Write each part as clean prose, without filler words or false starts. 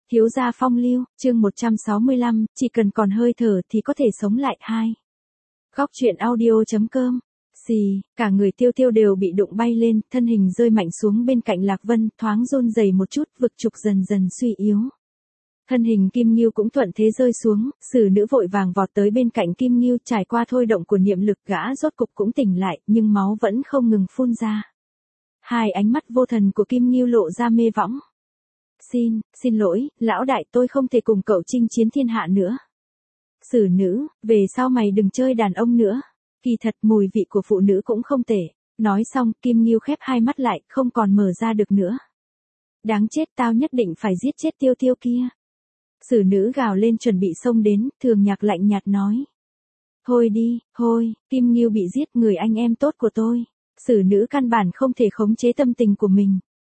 Thiếu gia phong lưu, chương 165, chỉ cần còn hơi thở thì có thể sống lại. 2. Góc truyện audio.com. Xì, cả người Tiêu Tiêu đều bị đụng bay lên, thân hình rơi mạnh xuống bên cạnh Lạc Vân, thoáng run rẩy một chút, vực trục dần dần suy yếu. Thân hình Kim Ngưu cũng thuận thế rơi xuống, sử nữ vội vàng vọt tới bên cạnh Kim Ngưu, trải qua thôi động của niệm lực, gã rốt cục cũng tỉnh lại, nhưng máu vẫn không ngừng phun ra. Hai ánh mắt vô thần của Kim Ngưu lộ ra mê võng. Xin lỗi, lão đại, tôi không thể cùng cậu chinh chiến thiên hạ nữa. Sử nữ, về sau mày đừng chơi đàn ông nữa. Kỳ thật mùi vị của phụ nữ cũng không tệ. Nói xong, Kim Ngưu khép hai mắt lại, không còn mở ra được nữa. Đáng chết, tao nhất định phải giết chết Tiêu Tiêu kia. Sử nữ gào lên chuẩn bị xông đến, Thường Nhạc lạnh nhạt nói. Thôi đi, thôi, Kim Ngưu bị giết, người anh em tốt của tôi. Sử nữ căn bản không thể khống chế tâm tình của mình.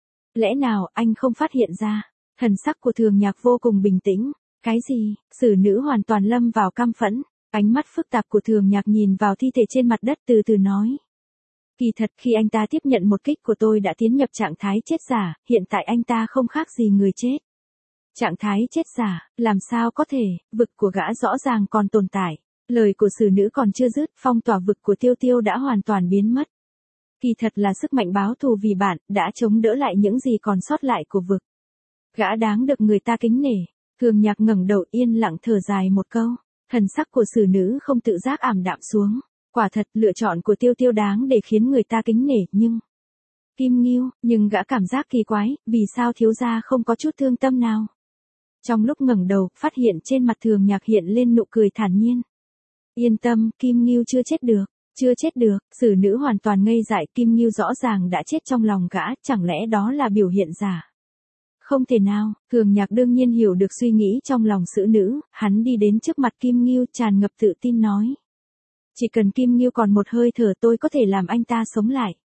Lẽ nào anh không phát hiện ra? Thần sắc của Thường Nhạc vô cùng bình tĩnh. Cái gì? Sử nữ hoàn toàn lâm vào căm phẫn. Ánh mắt phức tạp của Thường Nhạc nhìn vào thi thể trên mặt đất, từ từ nói. Kỳ thật khi anh ta tiếp nhận một kích của tôi đã tiến nhập trạng thái chết giả, hiện tại anh ta không khác gì người chết. Trạng thái chết giả, làm sao có thể, vực của gã rõ ràng còn tồn tại. Lời của sử nữ còn chưa dứt, phong tỏa vực của Tiêu Tiêu đã hoàn toàn biến mất. Kỳ thật là sức mạnh báo thù vì bạn, đã chống đỡ lại những gì còn sót lại của vực. Gã đáng được người ta kính nể. Thường Nhạc ngẩng đầu yên lặng thở dài một câu. Thần sắc của sử nữ không tự giác ảm đạm xuống. Quả thật, lựa chọn của Tiêu Tiêu đáng để khiến người ta kính nể, nhưng... Kim Ngưu, nhưng gã cảm giác kỳ quái, vì sao thiếu gia không có chút thương tâm nào? Trong lúc ngẩng đầu, phát hiện trên mặt Thường Nhạc hiện lên nụ cười thản nhiên. Yên tâm, Kim Ngưu chưa chết được. Chưa chết được, sử nữ hoàn toàn ngây dại, Kim Ngưu rõ ràng đã chết trong lòng gã, chẳng lẽ đó là biểu hiện giả? Không thể nào, Thường Nhạc đương nhiên hiểu được suy nghĩ trong lòng sử nữ, hắn đi đến trước mặt Kim Ngưu tràn ngập tự tin nói. Chỉ cần Kim Ngưu còn một hơi thở tôi có thể làm anh ta sống lại.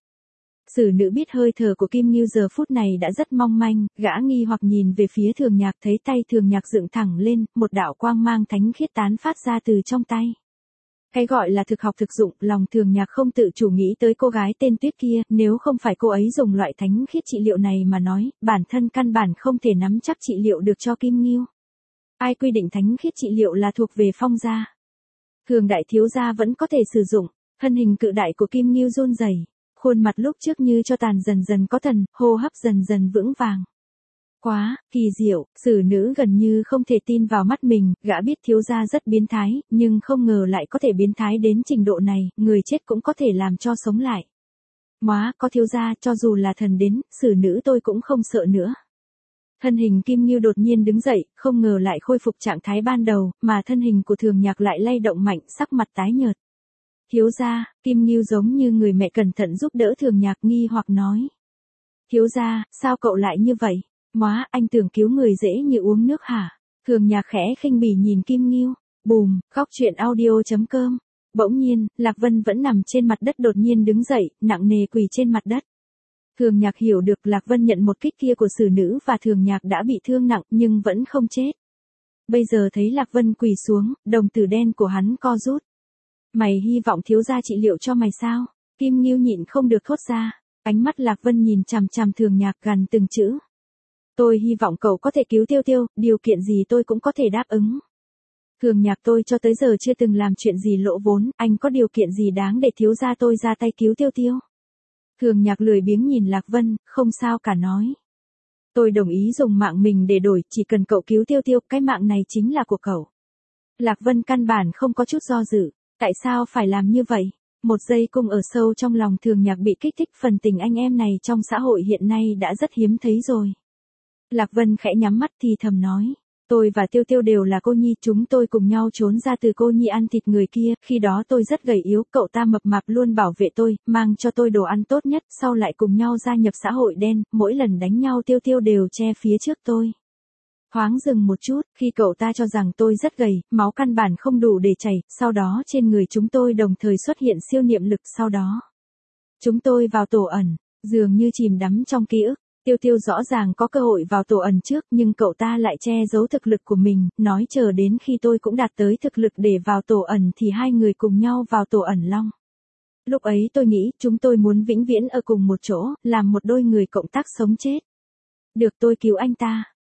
Sử nữ biết hơi thở của Kim Ngưu giờ phút này đã rất mong manh, gã nghi hoặc nhìn về phía Thường Nhạc, thấy tay Thường Nhạc dựng thẳng lên, một đạo quang mang thánh khiết tán phát ra từ trong tay. Cái gọi là thực học thực dụng, lòng Thường Nhạc không tự chủ nghĩ tới cô gái tên Tuyết kia, nếu không phải cô ấy dùng loại thánh khiết trị liệu này mà nói, bản thân căn bản không thể nắm chắc trị liệu được cho Kim Ngưu. Ai quy định thánh khiết trị liệu là thuộc về Phong gia? Thường đại thiếu gia vẫn có thể sử dụng. Thân hình cự đại của Kim Ngưu run rẩy, khuôn mặt lúc trước như cho tàn dần dần có thần, hô hấp dần dần vững vàng. Quá, kỳ diệu, sử nữ gần như không thể tin vào mắt mình, gã biết thiếu gia rất biến thái, nhưng không ngờ lại có thể biến thái đến trình độ này, người chết cũng có thể làm cho sống lại. Móa, có thiếu gia, cho dù là thần đến, sử nữ tôi cũng không sợ nữa. Thân hình Kim Ngưu đột nhiên đứng dậy, không ngờ lại khôi phục trạng thái ban đầu, mà thân hình của Thường Nhạc lại lay động mạnh, sắc mặt tái nhợt. Thiếu gia, Kim Ngưu giống như người mẹ cẩn thận giúp đỡ Thường Nhạc, nghi hoặc nói. Thiếu gia, sao cậu lại như vậy? Móa, anh tưởng cứu người dễ như uống nước hả? Thường Nhạc khẽ khinh bỉ nhìn Kim Ngưu. Bùm, góc truyện audio.com. Bỗng nhiên, Lạc Vân vẫn nằm trên mặt đất đột nhiên đứng dậy, nặng nề quỳ trên mặt đất. Thường Nhạc hiểu được Lạc Vân nhận một kích kia của sử nữ và Thường Nhạc đã bị thương nặng nhưng vẫn không chết. Bây giờ thấy Lạc Vân quỳ xuống, đồng tử đen của hắn co rút. Mày hy vọng thiếu gia trị liệu cho mày sao? Kim Ngưu nhịn không được thốt ra. Ánh mắt Lạc Vân nhìn chằm chằm Thường Nhạc gằn từng chữ. Tôi hy vọng cậu có thể cứu Tiêu Tiêu, điều kiện gì tôi cũng có thể đáp ứng. Thường Nhạc, tôi cho tới giờ chưa từng làm chuyện gì lỗ vốn, anh có điều kiện gì đáng để thiếu gia tôi ra tay cứu Tiêu Tiêu? Thường Nhạc lười biếng nhìn Lạc Vân, không sao cả nói. Tôi đồng ý dùng mạng mình để đổi, chỉ cần cậu cứu Tiêu Tiêu, cái mạng này chính là của cậu. Lạc Vân căn bản không có chút do dự, tại sao phải làm như vậy? Một giây cung ở sâu trong lòng Thường Nhạc bị kích thích, phần tình anh em này trong xã hội hiện nay đã rất hiếm thấy rồi. Lạc Vân khẽ nhắm mắt thì thầm nói. Tôi và Tiêu Tiêu đều là cô nhi, chúng tôi cùng nhau trốn ra từ cô nhi ăn thịt người kia, khi đó tôi rất gầy yếu, cậu ta mập mạp luôn bảo vệ tôi, mang cho tôi đồ ăn tốt nhất, sau lại cùng nhau gia nhập xã hội đen, mỗi lần đánh nhau Tiêu Tiêu đều che phía trước tôi. Thoáng dừng một chút, khi cậu ta cho rằng tôi rất gầy, máu căn bản không đủ để chảy, sau đó trên người chúng tôi đồng thời xuất hiện siêu niệm lực, sau đó chúng tôi vào tổ ẩn, dường như chìm đắm trong ký ức. Tiêu Tiêu rõ ràng có cơ hội vào tổ ẩn trước nhưng cậu ta lại che giấu thực lực của mình, nói chờ đến khi tôi cũng đạt tới thực lực để vào tổ ẩn thì hai người cùng nhau vào tổ ẩn long. Lúc ấy tôi nghĩ chúng tôi muốn vĩnh viễn ở cùng một chỗ, làm một đôi người cộng tác sống chết. Được, tôi cứu anh ta.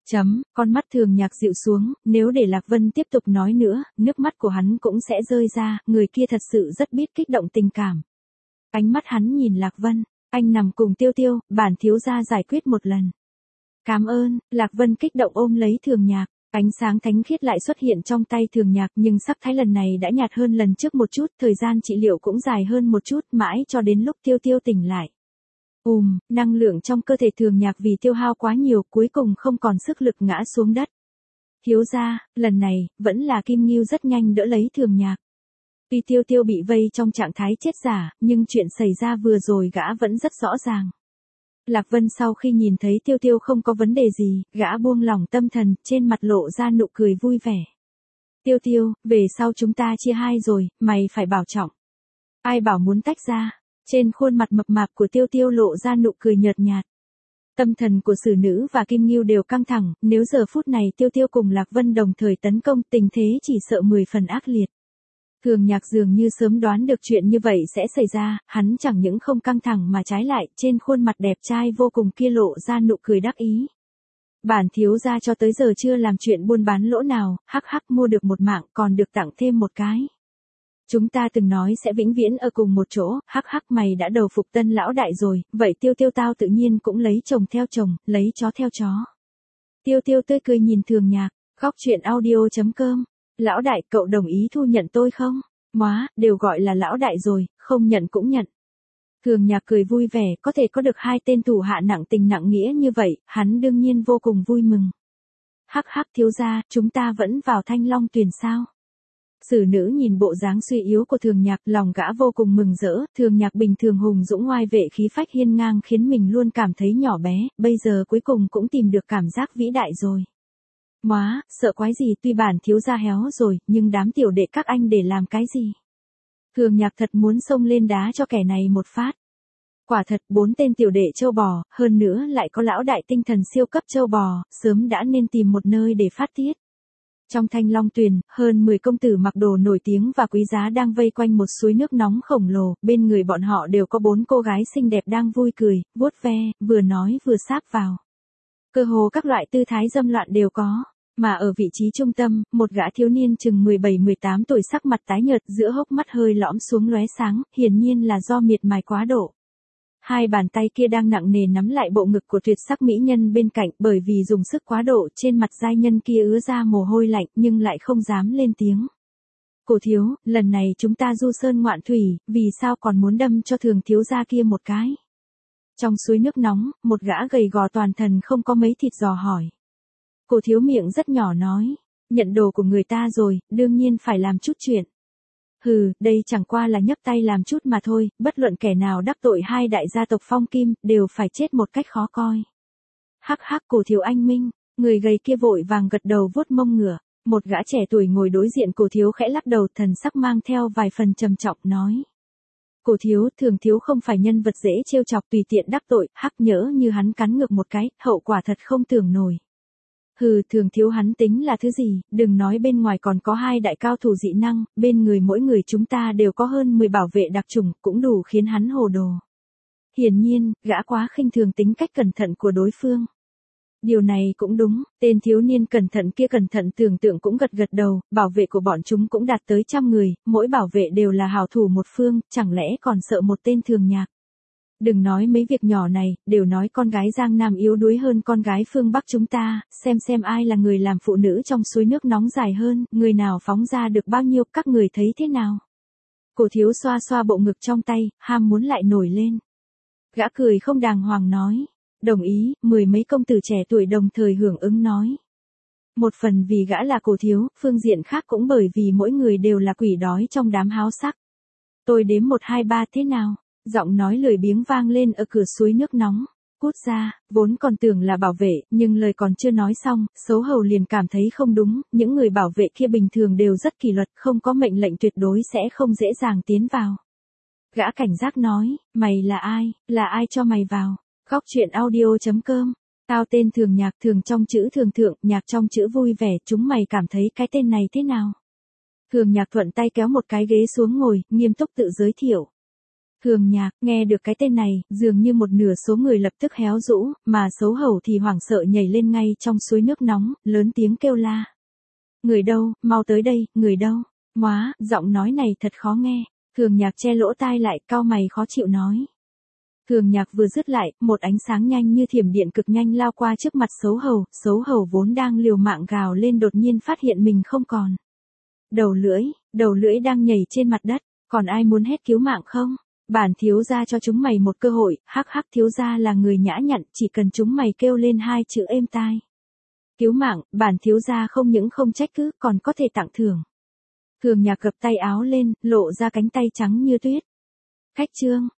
Con mắt Thường Nhạc dịu xuống, nếu để Lạc Vân tiếp tục nói nữa, nước mắt của hắn cũng sẽ rơi ra, người kia thật sự rất biết kích động tình cảm. Ánh mắt hắn nhìn Lạc Vân, anh nằm cùng Tiêu Tiêu, bản thiếu gia giải quyết một lần. Cảm ơn, Lạc Vân kích động ôm lấy Thường Nhạc, ánh sáng thánh khiết lại xuất hiện trong tay Thường Nhạc nhưng sắc thái lần này đã nhạt hơn lần trước một chút, thời gian trị liệu cũng dài hơn một chút mãi cho đến lúc Tiêu Tiêu tỉnh lại. Năng lượng trong cơ thể Thường Nhạc vì tiêu hao quá nhiều cuối cùng không còn sức lực ngã xuống đất. Thiếu gia, lần này, vẫn là Kim Ngưu rất nhanh đỡ lấy Thường Nhạc. Tuy Tiêu Tiêu bị vây trong trạng thái chết giả, nhưng chuyện xảy ra vừa rồi gã vẫn rất rõ ràng. Lạc Vân sau khi nhìn thấy Tiêu Tiêu không có vấn đề gì, gã buông lỏng tâm thần, trên mặt lộ ra nụ cười vui vẻ. Tiêu Tiêu, về sau chúng ta chia hai rồi, mày phải bảo trọng. Ai bảo muốn tách ra? Trên khuôn mặt mập mạp của Tiêu Tiêu lộ ra nụ cười nhợt nhạt. Tâm thần của Sử Nữ và Kim Ngưu đều căng thẳng, nếu giờ phút này Tiêu Tiêu cùng Lạc Vân đồng thời tấn công, tình thế chỉ sợ 10 phần ác liệt. Thường Nhạc dường như sớm đoán được chuyện như vậy sẽ xảy ra, hắn chẳng những không căng thẳng mà trái lại, trên khuôn mặt đẹp trai vô cùng kia lộ ra nụ cười đắc ý. Bản thiếu gia cho tới giờ chưa làm chuyện buôn bán lỗ nào, hắc hắc mua được một mạng còn được tặng thêm một cái. Chúng ta từng nói sẽ vĩnh viễn ở cùng một chỗ, hắc hắc mày đã đầu phục Tân lão đại rồi, vậy Tiêu Tiêu tao tự nhiên cũng lấy chồng theo chồng, lấy chó theo chó. Tiêu Tiêu tươi cười nhìn Thường Nhạc, góc truyện audio.com. Lão đại, cậu đồng ý thu nhận tôi không? Móa, đều gọi là lão đại rồi, không nhận cũng nhận. Thường Nhạc cười vui vẻ, có thể có được hai tên thủ hạ nặng tình nặng nghĩa như vậy, hắn đương nhiên vô cùng vui mừng. Hắc hắc thiếu gia, chúng ta vẫn vào Thanh Long Tuyền sao? Sử Nữ nhìn bộ dáng suy yếu của Thường Nhạc, lòng gã vô cùng mừng rỡ, Thường Nhạc bình thường hùng dũng oai vệ khí phách hiên ngang khiến mình luôn cảm thấy nhỏ bé, bây giờ cuối cùng cũng tìm được cảm giác vĩ đại rồi. Móa, sợ quái gì, tuy bản thiếu gia héo rồi, nhưng đám tiểu đệ các anh để làm cái gì? Thường Nhạc thật muốn xông lên đá cho kẻ này một phát. Quả thật, 4 tên tiểu đệ châu bò, hơn nữa lại có lão đại tinh thần siêu cấp châu bò, sớm đã nên tìm một nơi để phát tiết. Trong Thanh Long Tuyền, hơn 10 công tử mặc đồ nổi tiếng và quý giá đang vây quanh một suối nước nóng khổng lồ, bên người bọn họ đều có 4 cô gái xinh đẹp đang vui cười, vuốt ve, vừa nói vừa sáp vào. Cơ hồ các loại tư thái dâm loạn đều có, mà ở vị trí trung tâm, một gã thiếu niên chừng 17-18 tuổi sắc mặt tái nhợt giữa hốc mắt hơi lõm xuống lóe sáng, hiển nhiên là do miệt mài quá độ. Hai bàn tay kia đang nặng nề nắm lại bộ ngực của tuyệt sắc mỹ nhân bên cạnh, bởi vì dùng sức quá độ trên mặt giai nhân kia ứa ra mồ hôi lạnh nhưng lại không dám lên tiếng. Cổ thiếu, lần này chúng ta du sơn ngoạn thủy, vì sao còn muốn đâm cho Thường thiếu gia kia một cái? Trong suối nước nóng, một gã gầy gò toàn thân không có mấy thịt giò hỏi. Cổ thiếu miệng rất nhỏ nói, nhận đồ của người ta rồi, đương nhiên phải làm chút chuyện. Hừ, đây chẳng qua là nhấc tay làm chút mà thôi, bất luận kẻ nào đắc tội hai đại gia tộc Phong Kim, đều phải chết một cách khó coi. Hắc hắc, Cổ thiếu anh minh, người gầy kia vội vàng gật đầu vuốt mông ngựa, một gã trẻ tuổi ngồi đối diện Cổ thiếu khẽ lắc đầu, thần sắc mang theo vài phần trầm trọng nói. Cổ thiếu, Thường thiếu không phải nhân vật dễ trêu chọc tùy tiện đắc tội, hắc nhỡ như hắn cắn ngược một cái, hậu quả thật không tưởng nổi. Hừ, Thường thiếu hắn tính là thứ gì, đừng nói bên ngoài còn có hai đại cao thủ dị năng, bên người mỗi người chúng ta đều có hơn 10 bảo vệ đặc chủng, cũng đủ khiến hắn hồ đồ. Hiển nhiên, gã quá khinh thường tính cách cẩn thận của đối phương. Điều này cũng đúng, tên thiếu niên cẩn thận kia cẩn thận tưởng tượng cũng gật gật đầu, bảo vệ của bọn chúng cũng đạt tới 100 người, mỗi bảo vệ đều là hảo thủ một phương, chẳng lẽ còn sợ một tên Thường Nhạc. Đừng nói mấy việc nhỏ này, đều nói con gái Giang Nam yếu đuối hơn con gái phương Bắc chúng ta, xem ai là người làm phụ nữ trong suối nước nóng dài hơn, người nào phóng ra được bao nhiêu, các người thấy thế nào? Cổ thiếu xoa xoa bộ ngực trong tay, ham muốn lại nổi lên. Gã cười không đàng hoàng nói, đồng ý, 10 mấy công tử trẻ tuổi đồng thời hưởng ứng nói. Một phần vì gã là Cổ thiếu, phương diện khác cũng bởi vì mỗi người đều là quỷ đói trong đám háo sắc. Tôi đếm 1 2 3 thế nào? Giọng nói lười biếng vang lên ở cửa suối nước nóng. Cút ra, vốn còn tưởng là bảo vệ, nhưng lời còn chưa nói xong, xấu hầu liền cảm thấy không đúng, những người bảo vệ kia bình thường đều rất kỷ luật, không có mệnh lệnh tuyệt đối sẽ không dễ dàng tiến vào. Gã cảnh giác nói, mày là ai cho mày vào? Góc truyện audio.com. Tao tên Thường Nhạc, thường trong chữ thường thượng, nhạc trong chữ vui vẻ, chúng mày cảm thấy cái tên này thế nào? Thường Nhạc thuận tay kéo một cái ghế xuống ngồi, nghiêm túc tự giới thiệu. Thường Nhạc, nghe được cái tên này, dường như một nửa số người lập tức héo rũ, mà xấu hổ thì hoảng sợ nhảy lên ngay trong suối nước nóng, lớn tiếng kêu la. Người đâu, mau tới đây, người đâu? Móa, giọng nói này thật khó nghe. Thường Nhạc che lỗ tai lại, cau mày khó chịu nói. Thường Nhạc vừa dứt lại, một ánh sáng nhanh như thiểm điện cực nhanh lao qua trước mặt xấu hầu vốn đang liều mạng gào lên đột nhiên phát hiện mình không còn. Đầu lưỡi đang nhảy trên mặt đất, còn ai muốn hết cứu mạng không? Bản thiếu gia cho chúng mày một cơ hội, hắc hắc thiếu gia là người nhã nhặn, chỉ cần chúng mày kêu lên 2 chữ êm tai. Cứu mạng, bản thiếu gia không những không trách cứ, còn có thể tặng thưởng. Thường Nhạc gập tay áo lên, lộ ra cánh tay trắng như tuyết. Khách trương,